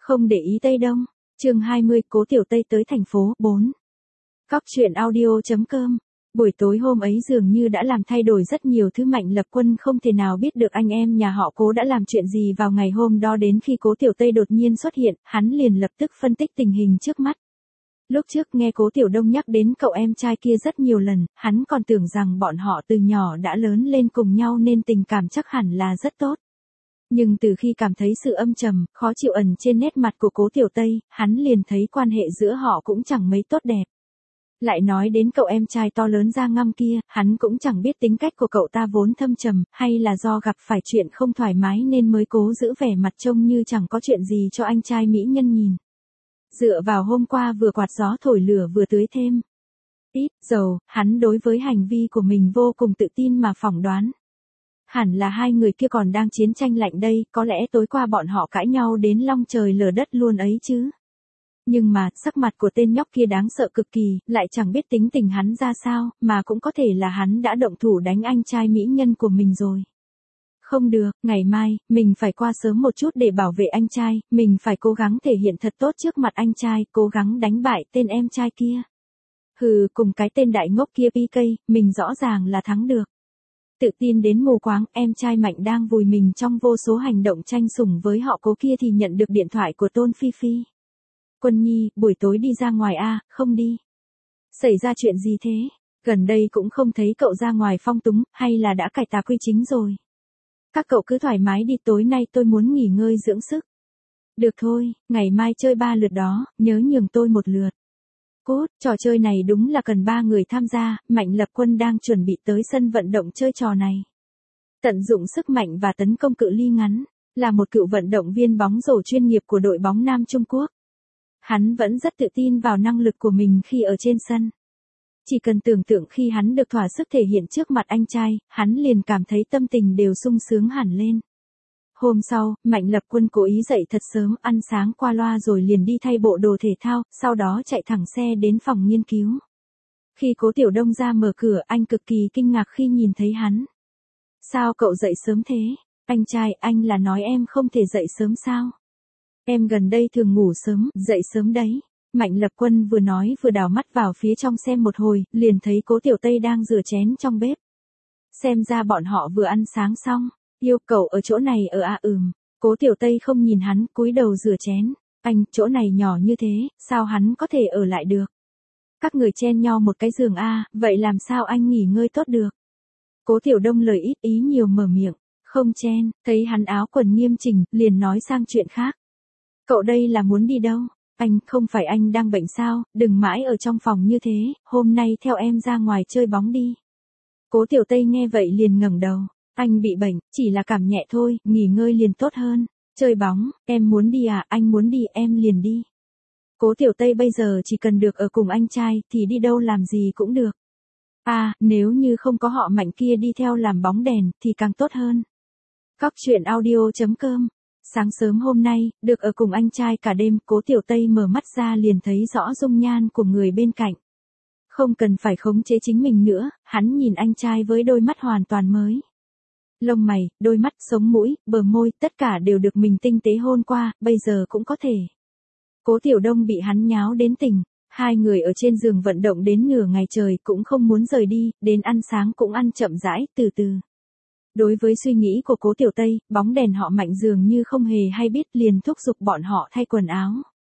Không để ý Tây Đông. Chương 20, Cố Tiểu Tây tới thành phố 4. Cóc truyện audio.com. Buổi tối hôm ấy dường như đã làm thay đổi rất nhiều thứ. Mạnh Lập Quân không thể nào biết được anh em nhà họ Cố đã làm chuyện gì vào ngày hôm đó, đến khi Cố Tiểu Tây đột nhiên xuất hiện, hắn liền lập tức phân tích tình hình trước mắt. Lúc trước nghe Cố Tiểu Đông nhắc đến cậu em trai kia rất nhiều lần, hắn còn tưởng rằng bọn họ từ nhỏ đã lớn lên cùng nhau nên tình cảm chắc hẳn là rất tốt. Nhưng từ khi cảm thấy sự âm trầm, khó chịu ẩn trên nét mặt của Cố Tiểu Tây, hắn liền thấy quan hệ giữa họ cũng chẳng mấy tốt đẹp. Lại nói đến cậu em trai to lớn da ngăm kia, hắn cũng chẳng biết tính cách của cậu ta vốn thâm trầm, hay là do gặp phải chuyện không thoải mái nên mới cố giữ vẻ mặt trông như chẳng có chuyện gì cho anh trai mỹ nhân nhìn. Dựa vào hôm qua vừa quạt gió thổi lửa vừa tưới thêm ít dầu, hắn đối với hành vi của mình vô cùng tự tin mà phỏng đoán. Hẳn là hai người kia còn đang chiến tranh lạnh đây, có lẽ tối qua bọn họ cãi nhau đến long trời lở đất luôn ấy chứ. Nhưng mà, sắc mặt của tên nhóc kia đáng sợ cực kỳ, lại chẳng biết tính tình hắn ra sao, mà cũng có thể là hắn đã động thủ đánh anh trai mỹ nhân của mình rồi. Không được, ngày mai, mình phải qua sớm một chút để bảo vệ anh trai, mình phải cố gắng thể hiện thật tốt trước mặt anh trai, cố gắng đánh bại tên em trai kia. Hừ, cùng cái tên đại ngốc kia PK, mình rõ ràng là thắng được. Tự tin đến mù quáng, em trai Mạnh đang vùi mình trong vô số hành động tranh sủng với họ Cố kia thì nhận được điện thoại của Tôn Phi Phi. Quân Nhi, buổi tối đi ra ngoài à, không đi. Xảy ra chuyện gì thế? Gần đây cũng không thấy cậu ra ngoài phong túng, hay là đã cải tà quy chính rồi? Các cậu cứ thoải mái đi, tối nay tôi muốn nghỉ ngơi dưỡng sức. Được thôi, ngày mai chơi 3 lượt đó, nhớ nhường tôi 1 lượt. Cốt, trò chơi này đúng là cần 3 người tham gia, Mạnh Lập Quân đang chuẩn bị tới sân vận động chơi trò này. Tận dụng sức mạnh và tấn công cự ly ngắn, là một cựu vận động viên bóng rổ chuyên nghiệp của đội bóng Nam Trung Quốc. Hắn vẫn rất tự tin vào năng lực của mình khi ở trên sân. Chỉ cần tưởng tượng khi hắn được thỏa sức thể hiện trước mặt anh trai, hắn liền cảm thấy tâm tình đều sung sướng hẳn lên. Hôm sau, Mạnh Lập Quân cố ý dậy thật sớm, ăn sáng qua loa rồi liền đi thay bộ đồ thể thao, sau đó chạy thẳng xe đến phòng nghiên cứu. Khi Cố Tiểu Đông ra mở cửa, anh cực kỳ kinh ngạc khi nhìn thấy hắn. Sao cậu dậy sớm thế? Anh trai, anh là nói em không thể dậy sớm sao? Em gần đây thường ngủ sớm, dậy sớm đấy. Mạnh Lập Quân vừa nói vừa đảo mắt vào phía trong xem một hồi, liền thấy Cố Tiểu Tây đang rửa chén trong bếp. Xem ra bọn họ vừa ăn sáng xong. Yêu cầu ở chỗ này ở à? Cố Tiểu Tây không nhìn hắn, cúi đầu rửa chén. Anh, chỗ này nhỏ như thế, sao hắn có thể ở lại được? Các người chen nhau một cái giường à, vậy làm sao anh nghỉ ngơi tốt được? Cố Tiểu Đông lời ít ý nhiều mở miệng. Không chen, thấy hắn áo quần nghiêm chỉnh, liền nói sang chuyện khác. Cậu đây là muốn đi đâu? Anh, không phải anh đang bệnh sao, đừng mãi ở trong phòng như thế, hôm nay theo em ra ngoài chơi bóng đi. Cố Tiểu Tây nghe vậy liền ngẩng đầu. Anh bị bệnh, chỉ là cảm nhẹ thôi, nghỉ ngơi liền tốt hơn. Chơi bóng, em muốn đi à, anh muốn đi em liền đi. Cố Tiểu Tây bây giờ chỉ cần được ở cùng anh trai thì đi đâu làm gì cũng được. À, nếu như không có họ Mạnh kia đi theo làm bóng đèn thì càng tốt hơn. Cóc truyện audio.com. Sáng sớm hôm nay, được ở cùng anh trai cả đêm, Cố Tiểu Tây mở mắt ra liền thấy rõ dung nhan của người bên cạnh. Không cần phải khống chế chính mình nữa, hắn nhìn anh trai với đôi mắt hoàn toàn mới. Lông mày, đôi mắt, sống mũi, bờ môi, tất cả đều được mình tinh tế hôn qua, bây giờ cũng có thể. Cố Tiểu Đông bị hắn nháo đến tỉnh. Hai người ở trên giường vận động đến nửa ngày trời cũng không muốn rời đi, đến ăn sáng cũng ăn chậm rãi, từ từ. Đối với suy nghĩ của Cố Tiểu Tây, bóng đèn họ Mạnh dường như không hề hay biết, liền thúc giục bọn họ thay quần áo.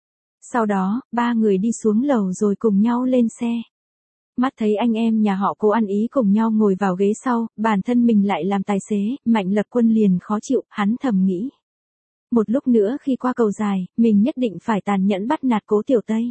Sau đó, 3 người đi xuống lầu rồi cùng nhau lên xe. Mắt thấy anh em nhà họ Cố ăn ý cùng nhau ngồi vào ghế sau, bản thân mình lại làm tài xế, Mạnh Lập Quân liền khó chịu, hắn thầm nghĩ. Một lúc nữa khi qua cầu dài, mình nhất định phải tàn nhẫn bắt nạt Cố Tiểu Tây.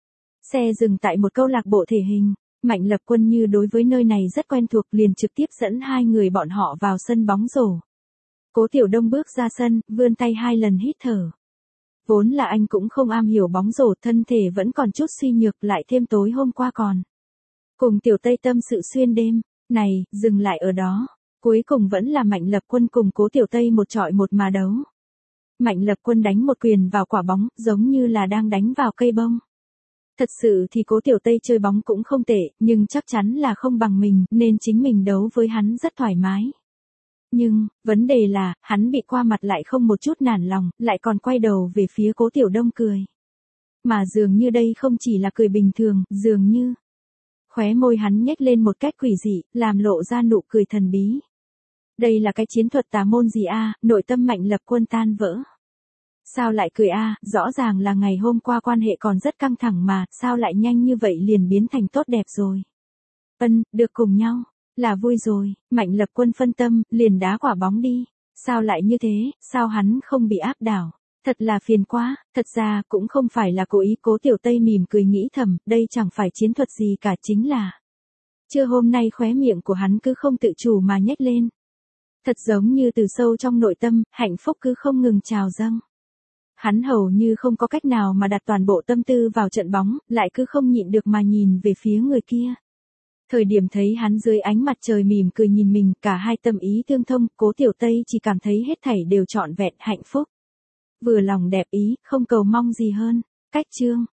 Xe dừng tại một câu lạc bộ thể hình. Mạnh Lập Quân như đối với nơi này rất quen thuộc liền trực tiếp dẫn hai người bọn họ vào sân bóng rổ. Cố Tiểu Đông bước ra sân, vươn tay 2 lần hít thở. Vốn là anh cũng không am hiểu bóng rổ, thân thể vẫn còn chút suy nhược, lại thêm tối hôm qua còn cùng Tiểu Tây tâm sự xuyên đêm. Này, dừng lại ở đó. Cuối cùng vẫn là Mạnh Lập Quân cùng Cố Tiểu Tây một chọi một mà đấu. Mạnh Lập Quân đánh một quyền vào quả bóng, giống như là đang đánh vào cây bông. Thật sự thì Cố Tiểu Tây chơi bóng cũng không tệ, nhưng chắc chắn là không bằng mình, nên chính mình đấu với hắn rất thoải mái. Nhưng, vấn đề là, hắn bị qua mặt lại không một chút nản lòng, lại còn quay đầu về phía Cố Tiểu Đông cười. Mà dường như đây không chỉ là cười bình thường, dường như khóe môi hắn nhếch lên một cách quỷ dị, làm lộ ra nụ cười thần bí. Đây là cái chiến thuật tà môn gì a? Nội tâm Mạnh Lập Quân tan vỡ. Sao lại cười a? Rõ ràng là ngày hôm qua quan hệ còn rất căng thẳng mà, sao lại nhanh như vậy liền biến thành tốt đẹp rồi? Được cùng nhau, là vui rồi. Mạnh Lập Quân phân tâm, liền đá quả bóng đi. Sao lại như thế, sao hắn không bị áp đảo? Thật là phiền quá, thật ra cũng không phải là cố ý. Cố Tiểu Tây mỉm cười nghĩ thầm, đây chẳng phải chiến thuật gì cả, chính là trưa hôm nay khóe miệng của hắn cứ không tự chủ mà nhếch lên. Thật giống như từ sâu trong nội tâm, hạnh phúc cứ không ngừng trào dâng. Hắn hầu như không có cách nào mà đặt toàn bộ tâm tư vào trận bóng, lại cứ không nhịn được mà nhìn về phía người kia. Thời điểm thấy hắn dưới ánh mặt trời mỉm cười nhìn mình, cả hai tâm ý tương thông, Cố Tiểu Tây chỉ cảm thấy hết thảy đều trọn vẹn hạnh phúc. Vừa lòng đẹp ý, không cầu mong gì hơn. Cách chương